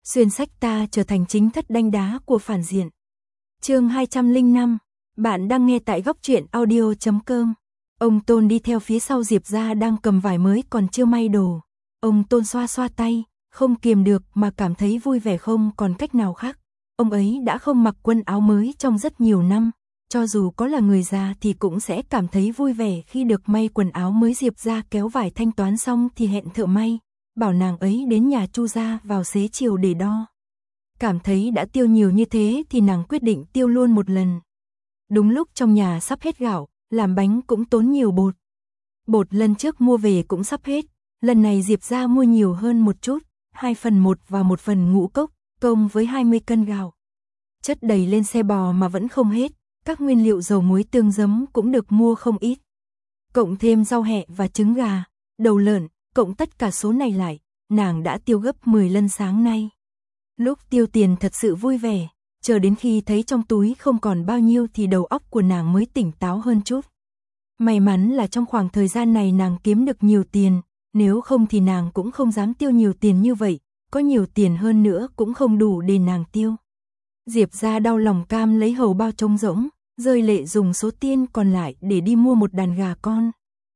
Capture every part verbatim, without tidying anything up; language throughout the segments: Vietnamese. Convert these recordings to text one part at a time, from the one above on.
xuyên sách ta trở thành chính thất đanh đá của phản diện. Chương hai trăm lẻ năm, bạn đang nghe tại góc truyện audio chấm com. Ông Tôn đi theo phía sau Diệp Gia đang cầm vải mới còn chưa may đồ. Ông Tôn xoa xoa tay, không kiềm được mà cảm thấy vui vẻ không còn cách nào khác. Ông ấy đã không mặc quần áo mới trong rất nhiều năm, cho dù có là người già thì cũng sẽ cảm thấy vui vẻ khi được may quần áo mới. Diệp Gia kéo vải thanh toán xong thì hẹn thợ may, bảo nàng ấy đến nhà Chu gia vào xế chiều để đo. Cảm thấy đã tiêu nhiều như thế thì nàng quyết định tiêu luôn một lần. Đúng lúc trong nhà sắp hết gạo, làm bánh cũng tốn nhiều bột. Bột lần trước mua về cũng sắp hết, lần này Diệp Gia mua nhiều hơn một chút, hai phần một và một phần ngũ cốc, cộng với hai mươi cân gạo. Chất đầy lên xe bò mà vẫn không hết, các nguyên liệu dầu muối tương giấm cũng được mua không ít. Cộng thêm rau hẹ và trứng gà, đầu lợn, cộng tất cả số này lại, nàng đã tiêu gấp mười lần sáng nay. Lúc tiêu tiền thật sự vui vẻ, chờ đến khi thấy trong túi không còn bao nhiêu thì đầu óc của nàng mới tỉnh táo hơn chút. May mắn là trong khoảng thời gian này nàng kiếm được nhiều tiền, nếu không thì nàng cũng không dám tiêu nhiều tiền như vậy, có nhiều tiền hơn nữa cũng không đủ để nàng tiêu. Diệp Gia đau lòng cam lấy hầu bao trống rỗng, rơi lệ dùng số tiền còn lại để đi mua một đàn gà con.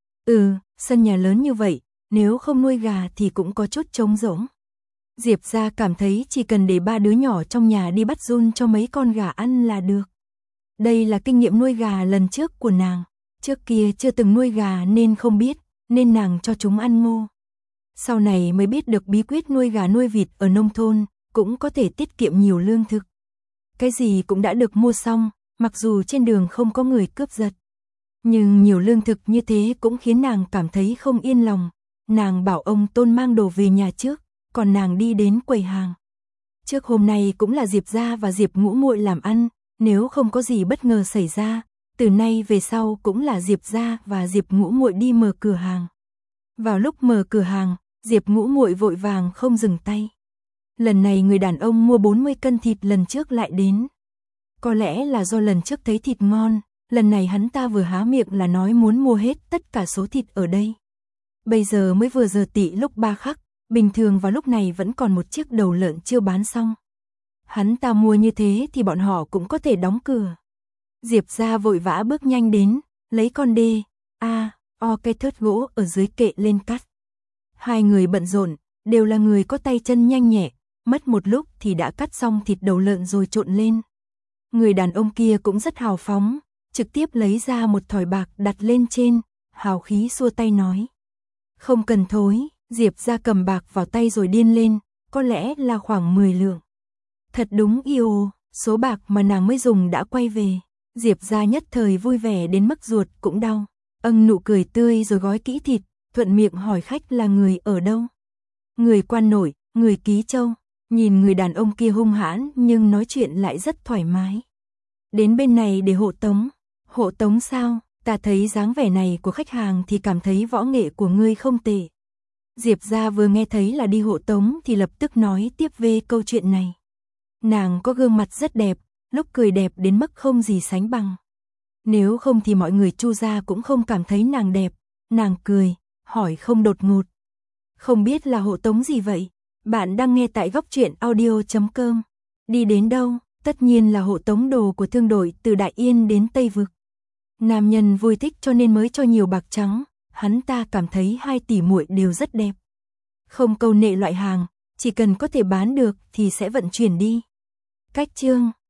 Ừ, sân nhà lớn như vậy, nếu không nuôi gà thì cũng có chút trống rỗng. Diệp Gia cảm thấy chỉ cần để ba đứa nhỏ trong nhà đi bắt giun cho mấy con gà ăn là được. Đây là kinh nghiệm nuôi gà lần trước của nàng, trước kia chưa từng nuôi gà nên không biết, nên nàng cho chúng ăn ngô. Sau này mới biết được bí quyết nuôi gà nuôi vịt ở nông thôn, cũng có thể tiết kiệm nhiều lương thực. Cái gì cũng đã được mua xong, mặc dù trên đường không có người cướp giật. Nhưng nhiều lương thực như thế cũng khiến nàng cảm thấy không yên lòng. Nàng bảo ông Tôn mang đồ về nhà trước, còn nàng đi đến quầy hàng. Trước hôm nay cũng là Diệp Gia và Diệp Ngũ Muội làm ăn, nếu không có gì bất ngờ xảy ra, từ nay về sau cũng là Diệp Gia và Diệp Ngũ Muội đi mở cửa hàng. Vào lúc mở cửa hàng, Diệp Ngũ Muội vội vàng không dừng tay. Lần này người đàn ông mua bốn mươi cân thịt lần trước lại đến. Có lẽ là do lần trước thấy thịt ngon, lần này hắn ta vừa há miệng là nói muốn mua hết tất cả số thịt ở đây. Bây giờ mới vừa giờ tỵ lúc ba khắc, bình thường vào lúc này vẫn còn một chiếc đầu lợn chưa bán xong. Hắn ta mua như thế thì bọn họ cũng có thể đóng cửa. Diệp Gia vội vã bước nhanh đến, lấy con đê, a, o cây thớt gỗ ở dưới kệ lên cắt. Hai người bận rộn, đều là người có tay chân nhanh nhẹ, mất một lúc thì đã cắt xong thịt đầu lợn rồi trộn lên. Người đàn ông kia cũng rất hào phóng, trực tiếp lấy ra một thỏi bạc đặt lên trên, hào khí xua tay nói. Không cần thối, Diệp Gia cầm bạc vào tay rồi điên lên, có lẽ là khoảng mười lượng. Thật đúng yêu, số bạc mà nàng mới dùng đã quay về. Diệp Gia nhất thời vui vẻ đến mức ruột cũng đau. Âng nụ cười tươi rồi gói kỹ thịt, thuận miệng hỏi khách là người ở đâu. Người Quan Nội, người Ký Châu. Nhìn người đàn ông kia hung hãn nhưng nói chuyện lại rất thoải mái. Đến bên này để hộ tống. Hộ tống sao? Ta thấy dáng vẻ này của khách hàng thì cảm thấy võ nghệ của ngươi không tệ. Diệp Gia vừa nghe thấy là đi hộ tống thì lập tức nói tiếp về câu chuyện này. Nàng có gương mặt rất đẹp, lúc cười đẹp đến mức không gì sánh bằng. Nếu không thì mọi người Chu gia cũng không cảm thấy nàng đẹp. Nàng cười, hỏi không đột ngột. Không biết là hộ tống gì vậy? Bạn đang nghe tại góc truyện audio chấm com. Đi đến đâu? Tất nhiên là hộ tống đồ của thương đội từ Đại Yên đến Tây Vực. Nam nhân vui thích cho nên mới cho nhiều bạc trắng, hắn ta cảm thấy hai tỷ muội đều rất đẹp. Không câu nệ loại hàng, chỉ cần có thể bán được thì sẽ vận chuyển đi. Cách chương